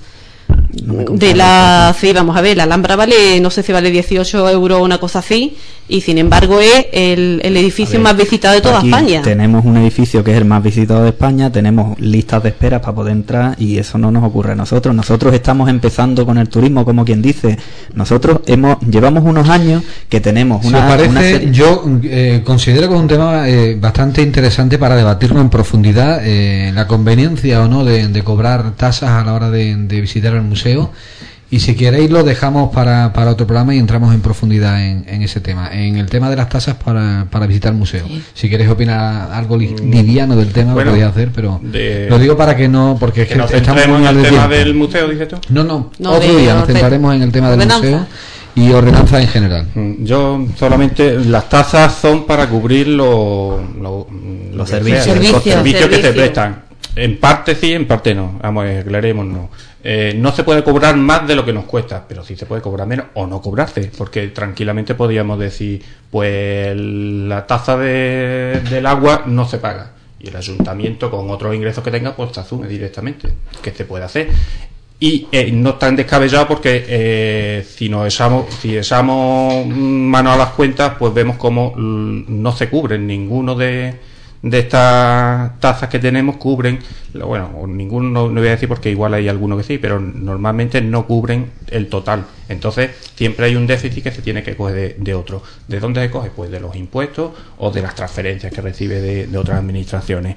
no de la sí, vamos a ver, la Alhambra vale, no sé si vale dieciocho euros o una cosa así, y sin embargo es el, el edificio ver, más visitado de toda España. Tenemos un edificio que es el más visitado de España, tenemos listas de espera para poder entrar, y eso no nos ocurre a nosotros. Nosotros estamos empezando con el turismo, como quien dice. Nosotros hemos llevamos unos años que tenemos una, si os parece, una serie... yo eh, considero que es un tema eh, bastante interesante para debatirlo en profundidad, eh, la conveniencia o no de, de cobrar tasas a la hora de, de visitar el museo. Y si queréis lo dejamos para, para otro programa y entramos en profundidad en, en ese tema, en el tema de las tasas para, para visitar el museo. Sí. Si queréis opinar algo li, liviano del tema, bueno, lo podéis hacer, pero de, lo digo para que no, porque que, que nos centremos en el tema tiempo. Del museo, dices tú. No, no, no otro día nos centraremos en el tema del museo y ordenanza en general. Yo solamente, las tasas son para cubrir lo, lo, los servicios, sea, los servicios Servicio. que se prestan. En parte sí, en parte no. Vamos, aclaremos, no. Eh, no se puede cobrar más de lo que nos cuesta, pero sí se puede cobrar menos o no cobrarse, porque tranquilamente podríamos decir, pues la tasa de, del agua no se paga, y el ayuntamiento con otros ingresos que tenga pues se asume directamente, que se puede hacer. Y eh, no es tan descabellado porque eh, si nos echamos, si echamos mano a las cuentas, pues vemos como no se cubren ninguno de de estas tasas que tenemos, cubren, bueno, ninguno no, no voy a decir porque igual hay alguno que sí, pero normalmente no cubren el total. Entonces siempre hay un déficit que se tiene que coger de, de otro. ¿De dónde se coge? Pues de los impuestos o de las transferencias que recibe de, de otras administraciones.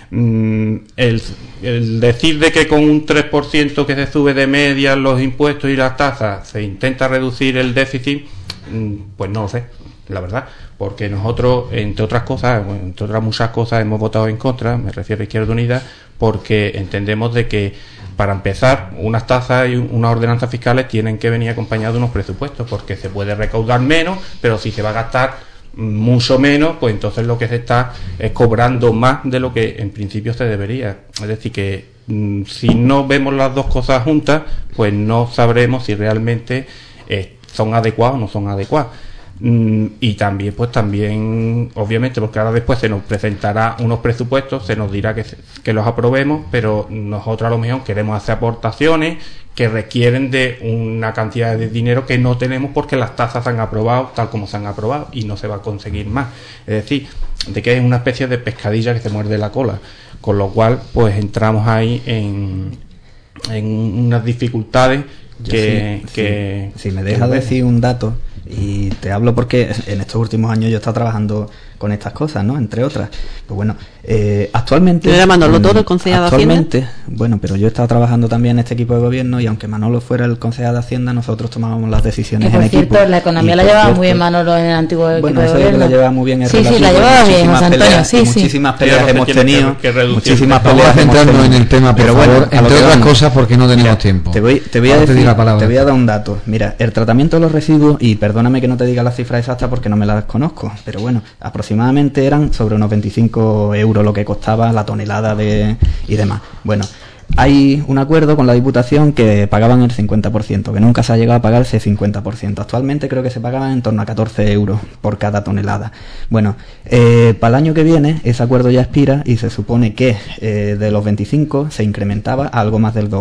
Mm, el, el decir de que con un tres por ciento que se sube de media los impuestos y las tasas se intenta reducir el déficit, mm, pues no lo sé, la verdad, porque nosotros, entre otras cosas, bueno, entre otras muchas cosas, hemos votado en contra, me refiero a Izquierda Unida, porque entendemos de que, para empezar, unas tasas y unas ordenanzas fiscales tienen que venir acompañadas de unos presupuestos, porque se puede recaudar menos, pero si se va a gastar mucho menos, pues entonces lo que se está es cobrando más de lo que en principio se debería. Es decir, que mmm, si no vemos las dos cosas juntas, pues no sabremos si realmente eh, son adecuadas o no son adecuadas. Y también, pues también, obviamente, porque ahora después se nos presentará unos presupuestos, se nos dirá que, que los aprobemos, pero nosotros a lo mejor queremos hacer aportaciones que requieren de una cantidad de dinero que no tenemos porque las tasas se han aprobado tal como se han aprobado y no se va a conseguir más. Es decir, de que es una especie de pescadilla que se muerde la cola, con lo cual, pues entramos ahí en, en unas dificultades que... Sí, que sí. Si me dejas decir un dato... Y te hablo porque en estos últimos años yo he estado trabajando con estas cosas, ¿no? Entre otras. Pues bueno, eh, actualmente... ¿Yo era Manolo Toro, el concejal de Hacienda? Actualmente, bueno, pero yo he estado trabajando también en este equipo de gobierno, y aunque Manolo fuera el concejal de Hacienda, nosotros tomábamos las decisiones y por en cierto, equipo. La economía la llevaba cierto, muy bien Manolo en el antiguo equipo bueno, de eso gobierno. Bueno, eso la llevaba muy bien. En sí, sí, la llevaba bien, José Antonio, peleas, sí, sí. Muchísimas peleas sí, hemos tenido, que, que muchísimas peleas hemos tenido. Vamos a centrarnos en el tema, por pero favor, bueno, entre otras vamos. cosas porque no tenemos Mira, tiempo. Te voy, te voy a decir, te, te voy a dar un dato. Mira, el tratamiento de los residuos, y perdóname que no te diga la cifra exacta porque no me la desconozco, pero bueno, aproximadamente eran sobre unos veinticinco euros lo que costaba la tonelada de y demás. Bueno, hay un acuerdo con la Diputación que pagaban el cincuenta por ciento, que nunca se ha llegado a pagar ese cincuenta por ciento. Actualmente creo que se pagaban en torno a catorce euros por cada tonelada. Bueno, eh, para el año que viene ese acuerdo ya expira y se supone que eh, de los veinticinco se incrementaba a algo más del doble.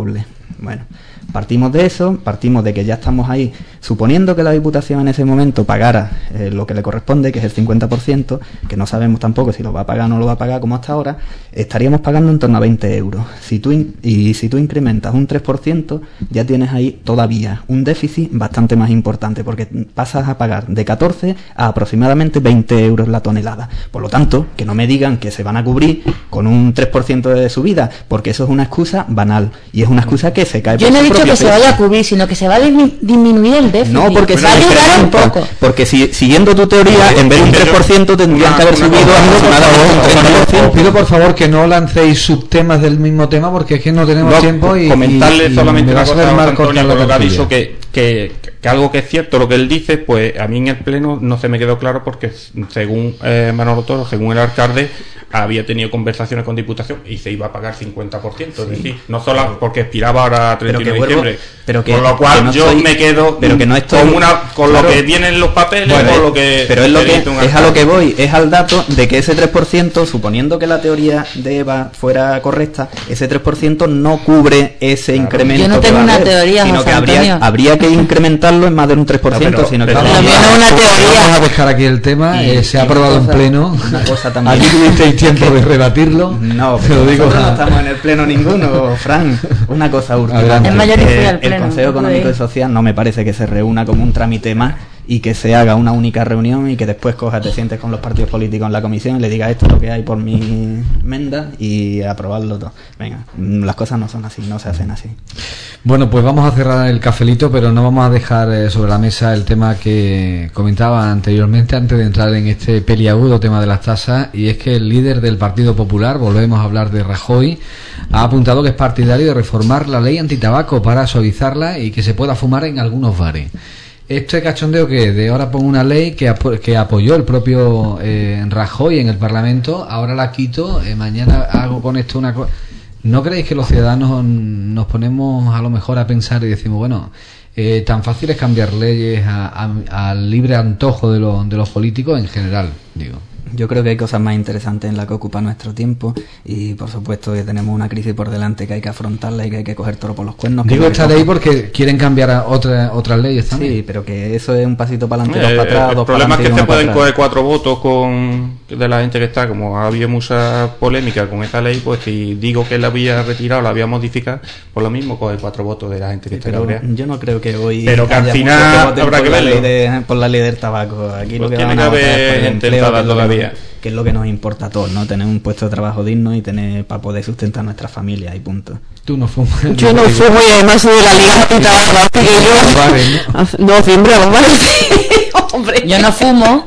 Bueno, partimos de eso, partimos de que ya estamos ahí, suponiendo que la Diputación en ese momento pagara eh, lo que le corresponde, que es el cincuenta por ciento, que no sabemos tampoco si lo va a pagar o no lo va a pagar como hasta ahora, estaríamos pagando en torno a veinte euros. Si tú in- y si tú incrementas un tres por ciento, ya tienes ahí todavía un déficit bastante más importante, porque pasas a pagar de catorce a aproximadamente veinte euros la tonelada. Por lo tanto, que no me digan que se van a cubrir con un tres por ciento de subida, porque eso es una excusa banal, y es una excusa que se cae Yo por no he su dicho propio que se peso. vaya a cubrir, sino que se va a dismi- disminuir el déficit. No, porque va a se ayudar un incrementa, poco. porque si, siguiendo tu teoría, en vez de un tres por ciento tendrían que haber Una- subido una- aproximadamente un treinta por ciento. Os pido por favor que no lancéis subtemas del mismo tema porque es que no tenemos No, tiempo y comentarle y- y solamente me va una a saber cosa a mal José Antonio cortar la con lo que ha tertulia. dicho, que, que, que algo que es cierto lo que él dice, pues a mí en el pleno no se me quedó claro porque según eh, Manolo Toro, según el alcalde, había tenido conversaciones con Diputación y se iba a pagar cincuenta por ciento, es decir, no solo porque expiraba ahora Pero treinta y uno que de vuelvo- diciembre, pero que- con lo cual que no yo estoy- me quedo pero que no estoy- con, una, con claro. lo que vienen los papeles, Bueno, con lo que pero es lo te que dice un es a alcalde. lo que voy, es al dato de que ese tres por ciento, suponiendo que la teoría de Eva fuera correcta, ese tres por ciento no cubre ese Claro. incremento. Yo no que tengo va a una haber, teoría, sino José que habría, Antonio. habría que incrementarlo en más de un tres por ciento, No, pero- sino que pero habría- también es una teoría. Vamos a dejar aquí el tema, Y- eh, se ha y una aprobado en cosa- pleno. una cosa también. Aquí tuvisteis tiempo de rebatirlo. No, te pero lo digo. nosotros no estamos en el pleno ninguno, Fran. Una cosa última. Adelante. Es mayor y fui Eh, al el pleno, Consejo no pude Económico ir. y Social no me parece que se reúna como un trámite más y que se haga una única reunión y que después cojas, te sientes con los partidos políticos en la comisión y le digas esto es lo que hay por mi enmienda y aprobarlo todo. Venga, mm, las cosas no son así, no se hacen así. Bueno, pues vamos a cerrar el cafelito, pero no vamos a dejar eh, sobre la mesa el tema que comentaba anteriormente, antes de entrar en este peliagudo tema de las tasas, y es que el líder del Partido Popular, volvemos a hablar de Rajoy, ha apuntado que es partidario de reformar la ley antitabaco para suavizarla y que se pueda fumar en algunos bares. Este cachondeo que de ahora pongo una ley que, apo que apoyó el propio eh, Rajoy en el Parlamento, ahora la quito, eh, mañana hago con esto una cosa. ¿No creéis que los ciudadanos nos ponemos a lo mejor a pensar y decimos, bueno, eh, tan fácil es cambiar leyes a- a- al libre antojo de, lo- de los políticos en general, digo? Yo creo que hay cosas más interesantes en las que ocupa nuestro tiempo y por supuesto que tenemos una crisis por delante que hay que afrontarla y que hay que coger toro por los cuernos. que Digo es lo que esta toca. ley porque quieren cambiar a otra, otras leyes también. Sí, pero que eso es un pasito para adelante, Eh, dos para atrás, el dos para problema es adelante que y se uno para pueden atrás. coger cuatro votos con de la gente que está, como ha habido mucha polémica con esta ley, pues si digo que la había retirado, la había modificado, por lo mismo coge cuatro votos de la gente que está Pero cabreada. yo no creo que hoy Pero que al haya final muchos voten habrá por que la verlo. ley de- por la ley del tabaco. Aquí lo Pues que tiene van que a votar es por haber el gente empleo, enfadada que es lo que todavía. nos- que es lo que nos importa a todos, ¿no? Tener un puesto de trabajo digno y tener para poder sustentar nuestra familia y punto. Tú no fumas. Yo no fumo y además soy de la liga antitabaco, así que yo... Vale, No, siempre, vale, hombre. Yo no fumo.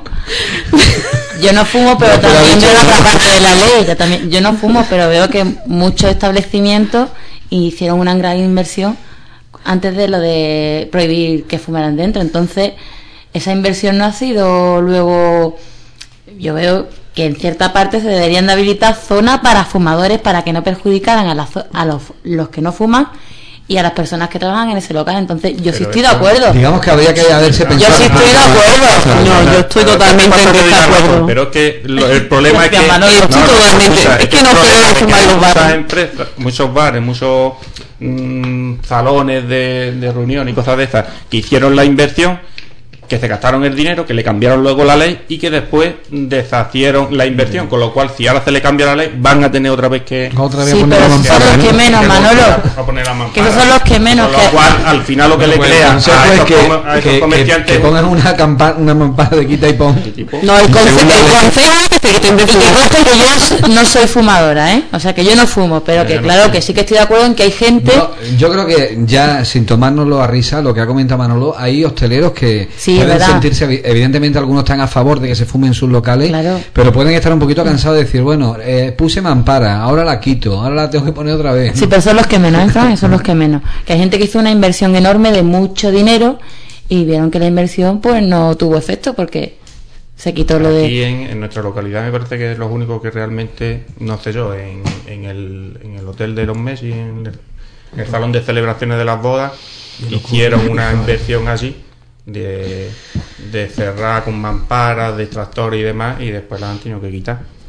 Yo no fumo, pero No, pero ha también dicho- veo la otra parte de la ley. Yo, también, yo no fumo, pero veo que muchos establecimientos hicieron una gran inversión antes de lo de prohibir que fumaran dentro. Entonces, esa inversión no ha sido luego... Yo veo que en cierta parte se deberían de habilitar zonas para fumadores para que no perjudicaran a, la zo- a los, los que no fuman y a las personas que trabajan en ese local. Entonces, yo sí Pero estoy de eso- acuerdo. Digamos que habría que haberse Yo pensado. sí estoy de acuerdo. No, yo estoy Pero totalmente ¿qué pasa en que diga desacuerdo. razón? Pero es que lo- el problema es que... Hostia, Manolo, estoy totalmente- escucha, es que el no problema quiero es que fumar hay los muchas bares. empresas, muchos bares, muchos mm, salones de, de reunión y cosas de estas que hicieron la inversión, que se gastaron el dinero, que le cambiaron luego la ley y que después deshacieron la inversión, con lo cual si ahora se le cambia la ley van a tener otra vez que... Otra vez Sí, poner pero la son mampara, los ¿no? que menos, que Manolo. volver a poner la mampara. Que esos son los que menos, Con lo que- cual, al final lo que le Pues crea el a consejo es estos, que, comer- a estos que- que- comerciantes... que pongan una, campa- una mampara de quita y pon. tipo, No, el consejo, Según la ley. el consejo es que te Y que conste que yo no soy fumadora, ¿eh? O sea, que yo no fumo, pero que Yo no claro fumo. que sí que estoy de acuerdo en que hay gente... No, yo creo que ya sin tomárnoslo a risa, lo que ha comentado Manolo, hay hosteleros que Sí, pueden verdad. sentirse, evi- evidentemente algunos están a favor de que se fumen en sus locales, Claro. pero pueden estar un poquito cansados de decir, bueno, eh, puse mampara, ahora la quito, ahora la tengo que poner otra vez. Sí, pero son los que menos, ¿eh, Fran? Son los que menos. Que hay gente que hizo una inversión enorme de mucho dinero y vieron que la inversión pues no tuvo efecto porque se quitó lo Aquí de... en, en nuestra localidad me parece que es los únicos que realmente, no sé yo, en, en, el, en el hotel de los Messi, en el, en el salón de celebraciones de las bodas, hicieron una inversión allí de, de cerrar con mamparas, de tractores y demás, y después la han tenido que quitar.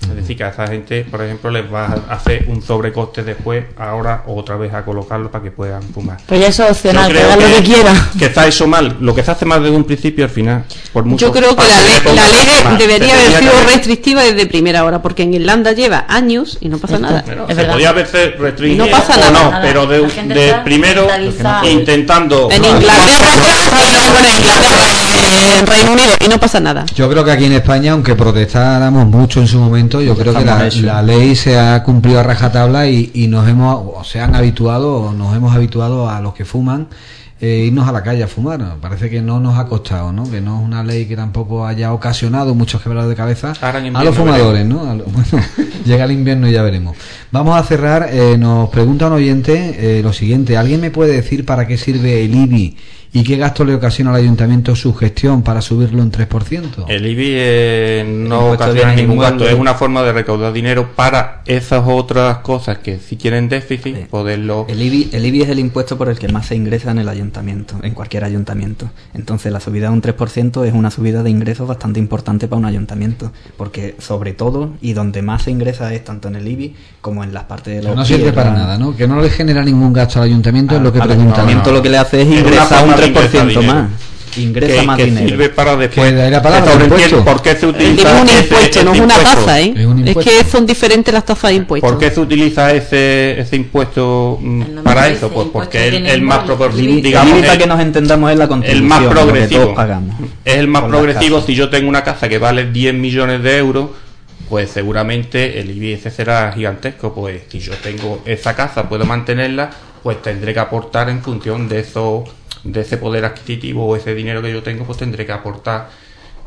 Es decir, que a esa gente, por ejemplo, les va a hacer un sobrecoste después, ahora otra vez a colocarlo para que puedan fumar. Pues ya eso es opcional, Yo que creo hagan lo que quiera. Que está eso mal. Lo que se hace mal desde un principio, al final, por mucho Yo creo que la pase, ley, ponga la ley mal. debería Se haber tenía sido que haber- restrictiva desde primera hora, porque en Irlanda lleva años y no pasa nada. Bueno, Es se verdad. podía haber restringido Y no pasa o nada. no, pero de, La gente de está primero mentalizada. intentando. En Inglaterra, bueno, en Inglaterra, en Reino Unido, y no pasa nada. Yo creo que aquí en España, aunque protestáramos mucho en su momento, yo creo que la, la ley se ha cumplido a rajatabla y, y nos hemos, o se han habituado, o nos hemos habituado a los que fuman, eh, irnos a la calle a fumar. Parece que no nos ha costado, ¿no? Que no es una ley que tampoco haya ocasionado muchos quebrados de cabeza Ahora en a invierno los fumadores, ¿no? A lo- bueno, llega el invierno y ya veremos. Vamos a cerrar. Eh, nos pregunta un oyente eh, lo siguiente: ¿alguien me puede decir para qué sirve el I B I y qué gasto le ocasiona al ayuntamiento su gestión para subirlo un tres por ciento? El I B I eh, no Impuesto ocasiona de ningún gasto, inmueble. es una forma de recaudar dinero para esas otras cosas que si tienen déficit, Sí. poderlo... El I B I, el I B I es el impuesto por el que más se ingresa en el ayuntamiento, en cualquier ayuntamiento. Entonces la subida de un tres por ciento es una subida de ingresos bastante importante para un ayuntamiento, porque sobre todo, y donde más se ingresa es tanto en el I B I como en las partes de Que los no sirve tierras. para nada, ¿no? Que no le genera ningún gasto al ayuntamiento, es lo que Al pregunta. ayuntamiento no. lo que le hace es Es una ingresar forma un de tres por ciento ingresar dinero. más. Ingresa que, más que dinero. sirve para después. Que de ahí la palabra, Pero no impuesto. entiendo ¿Por qué se Es utiliza un ese- impuesto, no es ese una impuesto? tasa, ¿eh? Es un Es impuesto. que son diferentes las tasas de impuestos. ¿Por qué se utiliza ese, ese impuesto mm, El nombre para dice, eso? Pues impuesto porque es tiene el más inmueble. proporcional, El digamos, I B I, para el- que nos entendamos, es la el contribución, más lo que progresivo. todos pagamos. Es el más Con las progresivo. casas. Si yo tengo una casa que vale diez millones de euros, pues seguramente el I B I ese será gigantesco. Pues si yo tengo esa casa, puedo mantenerla, pues tendré que aportar en función de eso, de ese poder adquisitivo o ese dinero que yo tengo, pues tendré que aportar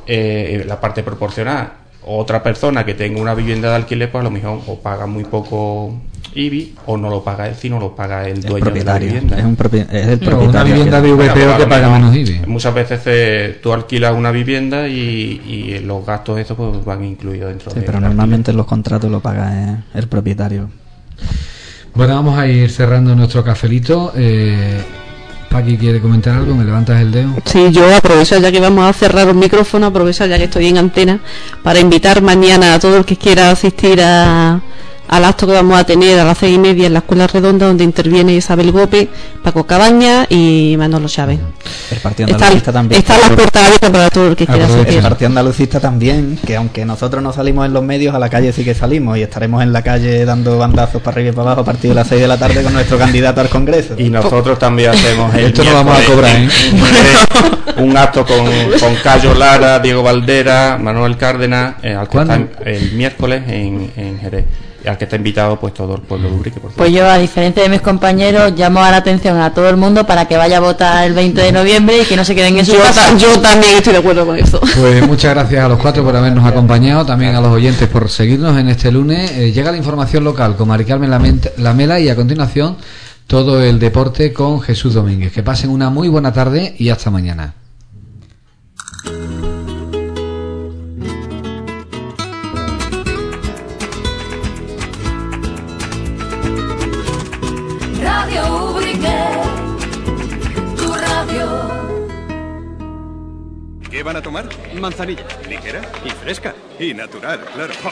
eh, la parte proporcional. Otra persona que tenga una vivienda de alquiler, pues a lo mejor o paga muy poco I B I o no lo paga él, sino lo paga el Es dueño de la propietario. vivienda. Es, un propi- es el Pero propietario. una vivienda de Bueno, V P O pues, que a lo paga mejor menos I B I. Muchas veces eh, tú alquilas una vivienda y, y los gastos esos pues van incluidos dentro Sí, de pero del normalmente en los contratos lo paga eh, el propietario. Bueno, vamos a ir cerrando nuestro cafelito. Eh, Paqui quiere comentar algo, me levantas el dedo. Sí, yo aprovecho ya que vamos a cerrar un micrófono, aprovecho ya que estoy en antena para invitar mañana a todo el que quiera asistir a, al acto que vamos a tener a las seis y media en la Escuela Redonda, donde interviene Isabel Gópez, Paco Cabaña y Manolo Chávez. El partido Están, andalucista también. están las puertas abiertas para todo el que quiera Aprovecha. El asistir. partido andalucista también, que aunque nosotros no salimos en los medios, a la calle sí que salimos y estaremos en la calle dando bandazos para arriba y para abajo a partir de las seis de la tarde con nuestro candidato al Congreso. Y nosotros también hacemos el Esto no vamos a miércoles cobrar, ¿eh? en- en Jerez, un acto con, con Cayo Lara, Diego Valdera, Manuel Cárdenas, eh, al que ¿Cuándo? está el miércoles en, en Jerez. Y al que está invitado pues todo el pueblo de Ubrique, por Pues yo, a diferencia de mis compañeros, llamo a la atención a todo el mundo para que vaya a votar el veinte de noviembre y que no se queden en su Yo, casa. ta- yo también estoy de acuerdo con eso. Pues muchas gracias a los cuatro por habernos acompañado, también a los oyentes por seguirnos en este lunes. Eh, llega la información local con Mari Carmen Lament- Lamela y a continuación todo el deporte con Jesús Domínguez. Que pasen una muy buena tarde y hasta mañana. Radio Ubrique, tu radio. ¿Qué van a tomar? Manzanilla. ¿Ligera? Y fresca. Y natural, claro.